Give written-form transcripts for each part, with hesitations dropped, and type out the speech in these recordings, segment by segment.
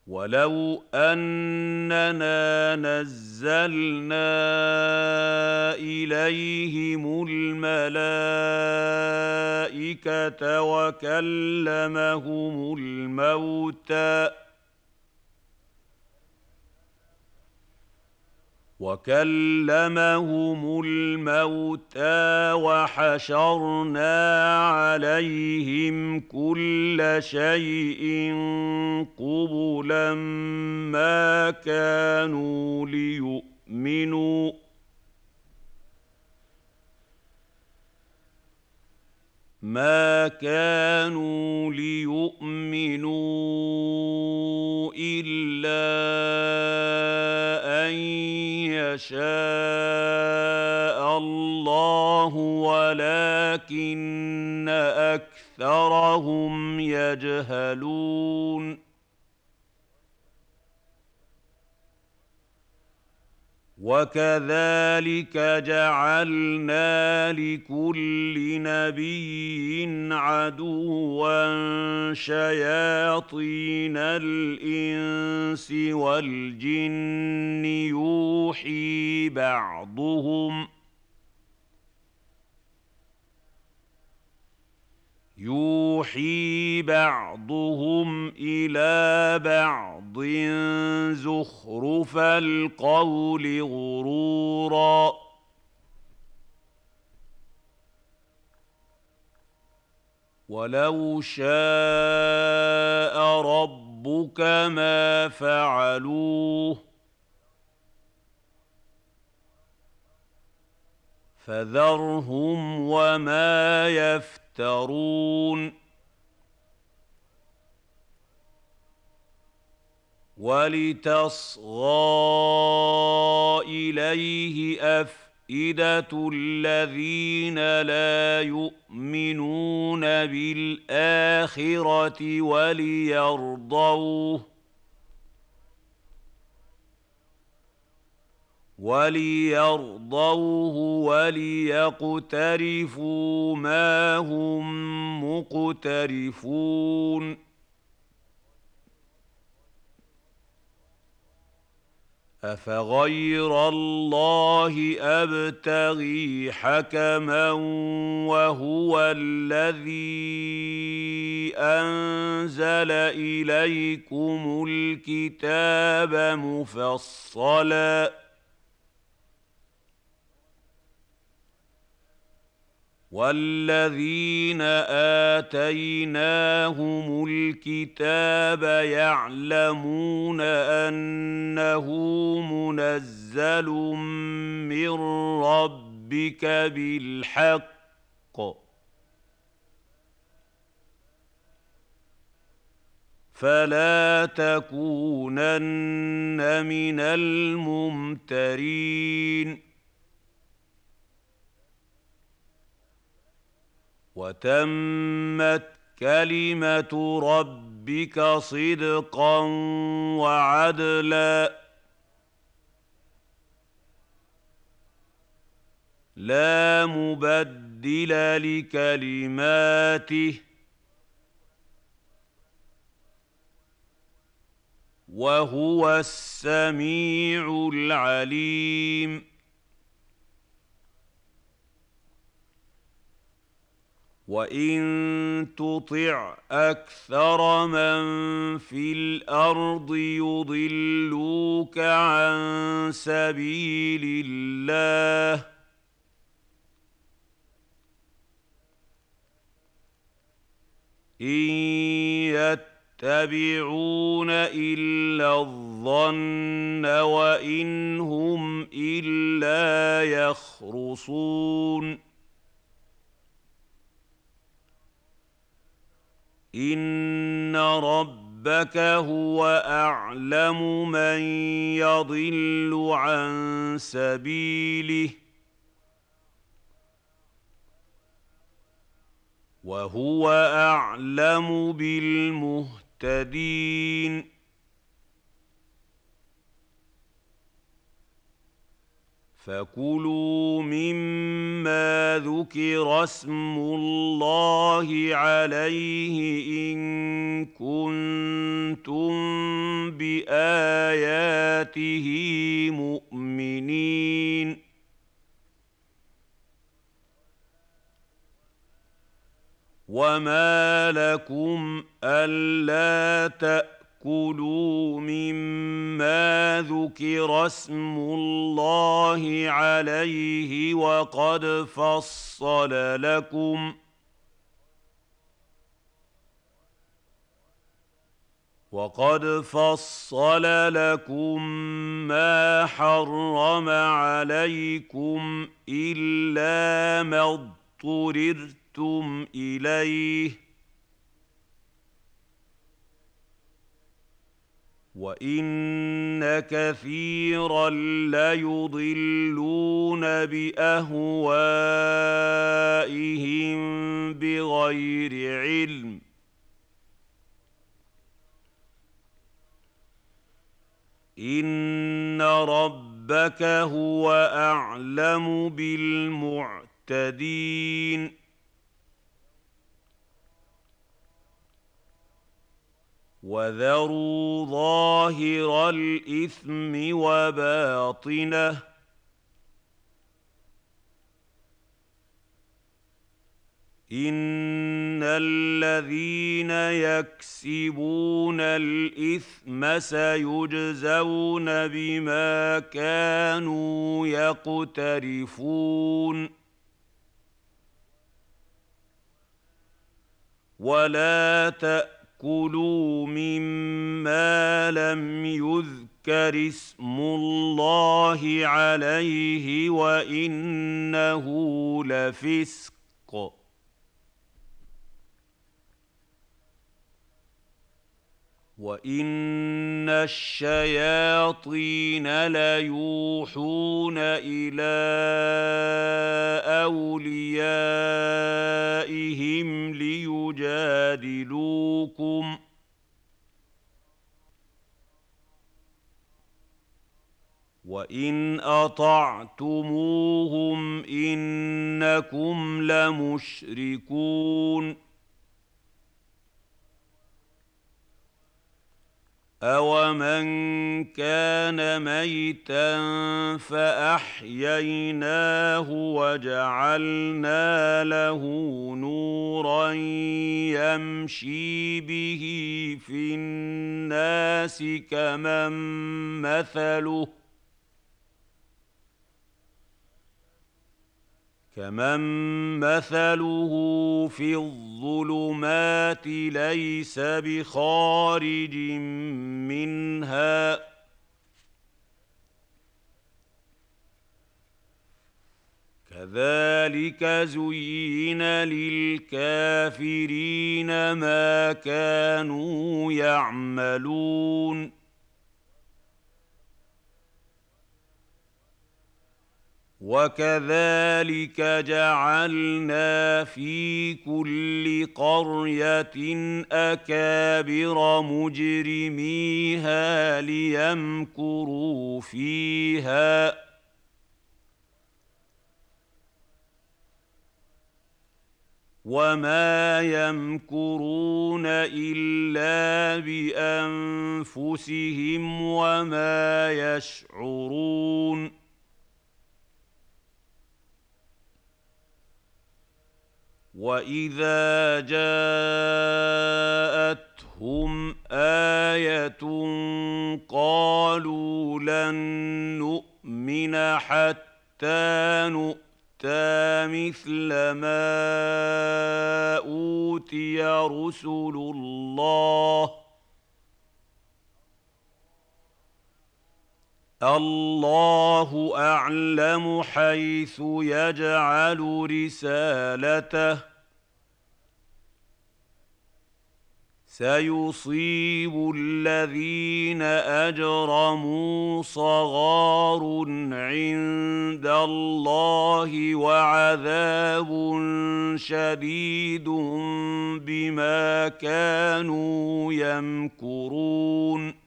وَلَوْ أَنَّنَا نَزَّلْنَا إِلَيْهِمُ الْمَلَائِكَةَ وَكَلَّمَهُمُ الْمَوْتَىٰ وَحَشَرْنَا عَلَيْهِمْ كُلَّ شَيْءٍ قُبُلًا ما كانوا ليؤمنوا إِلَّا أَن يَشَاءَ اللَّهُ وَلَٰكِنَّ أَكْثَرَهُمْ يَجْهَلُونَ وَكَذَٰلِكَ جَعَلْنَا لِكُلِّ نَبِيٍّ عَدُوًّا شَيَاطِينَ الْإِنسِ وَالْجِنِّ يُوحِي بَعْضُهُمْ إِلَىٰ بَعْضٍ زُخْرُفَ الْقَوْلِ غُرُورًا ۚ وَلَوْ شَاءَ رَبُّكَ مَا فَعَلُوهُ ۖ فَذَرْهُمْ وَمَا يَفْتَرُونَ وَلِتَصْغَىٰ إِلَيْهِ أَفْئِدَةُ الَّذِينَ لَا يُؤْمِنُونَ بِالْآخِرَةِ وَلِيَرْضَوْهُ وَلِيَقْتَرِفُوا مَا هُم مُّقْتَرِفُونَ أَفَغَيْرَ اللَّهِ أَبْتَغِي حَكَمًا وَهُوَ الَّذِي أَنزَلَ إِلَيْكُمُ الْكِتَابَ مُفَصَّلًا ۚ وَالَّذِينَ آتَيْنَاهُمُ الْكِتَابَ يَعْلَمُونَ أَنَّهُ مُنَزَّلٌ مِّن رَّبِّكَ بِالْحَقِّ ۖ فَلَا تَكُونَنَّ مِنَ الْمُمْتَرِينَ وَتَمَّتْ كَلِمَةُ رَبِّكَ صِدْقًا وَعَدْلًا ۚ لَّا مُبَدِّلَ لِكَلِمَاتِهِ ۚ وَهُوَ السَّمِيعُ الْعَلِيمُ وَإِن تُطِعْ أَكْثَرَ مَن فِي الْأَرْضِ يُضِلُّوكَ عَن سَبِيلِ اللَّهِ ۚ إِن يَتَّبِعُونَ إِلَّا الظَّنَّ وَإِنْ هُمْ إِلَّا يَخْرُصُونَ إِنَّ رَبَّكَ هُوَ أَعْلَمُ مَن يَضِلُّ عَن سَبِيلِهِ ۖ وَهُوَ أَعْلَمُ بِالْمُهْتَدِينَ فَكُلُوا مِمَّا ذُكِرَ اسْمُ اللَّهِ عَلَيْهِ إِن كُنتُم بآياته مؤمنين وما لكم ألا تأكلوا مما ذكر اسم الله عليه وقد فصل لكم ما حرم عليكم إلا ما اضطررتم إليه وإن كثيرا ليضلون بأهوائهم بغير علم إن ربك هو أعلم بالمعتدين وذروا ظاهر الإثم وباطنه إن الذين يكسبون الإثم سيجزون بما كانوا يقترفون ولا تأكلوا مما لم يذكر اسم الله عليه وإنه لفسق وإن الشياطين ليوحون إلى أوليائهم ليجادلوكم وإن أطعتموهم إنكم لمشركون أَوَمَنْ كَانَ مَيْتًا فَأَحْيَيْنَاهُ وَجَعَلْنَا لَهُ نُورًا يَمْشِي بِهِ فِي النَّاسِ كمن مثله في الظلمات ليس بخارج منها كذلك زين للكافرين ما كانوا يعملون وكذلك جعلنا في كل قرية أكابر مجرميها ليمكروا فيها وما يمكرون إلا بأنفسهم وما يشعرون وإذا جاءتهم آية قالوا لن نؤمن حتى نؤتى مثل ما أوتي رسل الله أعلم حيث يجعل رسالته سيصيب الذين أجرموا صغار عند الله وعذاب شديد بما كانوا يمكرون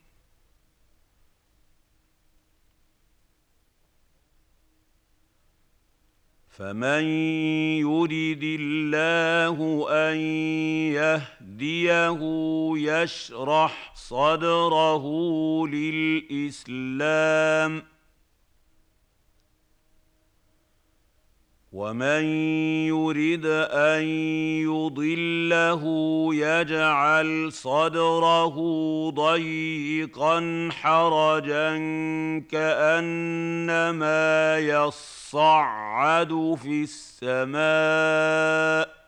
فمن يرد الله ان يهديه يشرح صدره للاسلام، ومن يرد ان يضله يجعل صدره ضيقا حرجا كانما يصعد في السماء،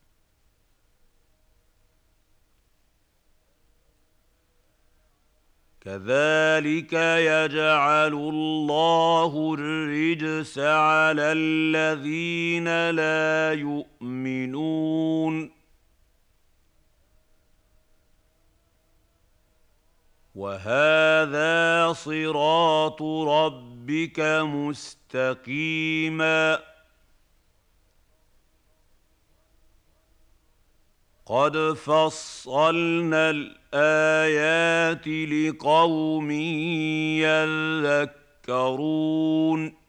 كذلك يجعل الله الرجس على الذين لا يؤمنون. وهذا صراط ربك مستقيما، قد فصلنا الآيات لقوم يذكرون.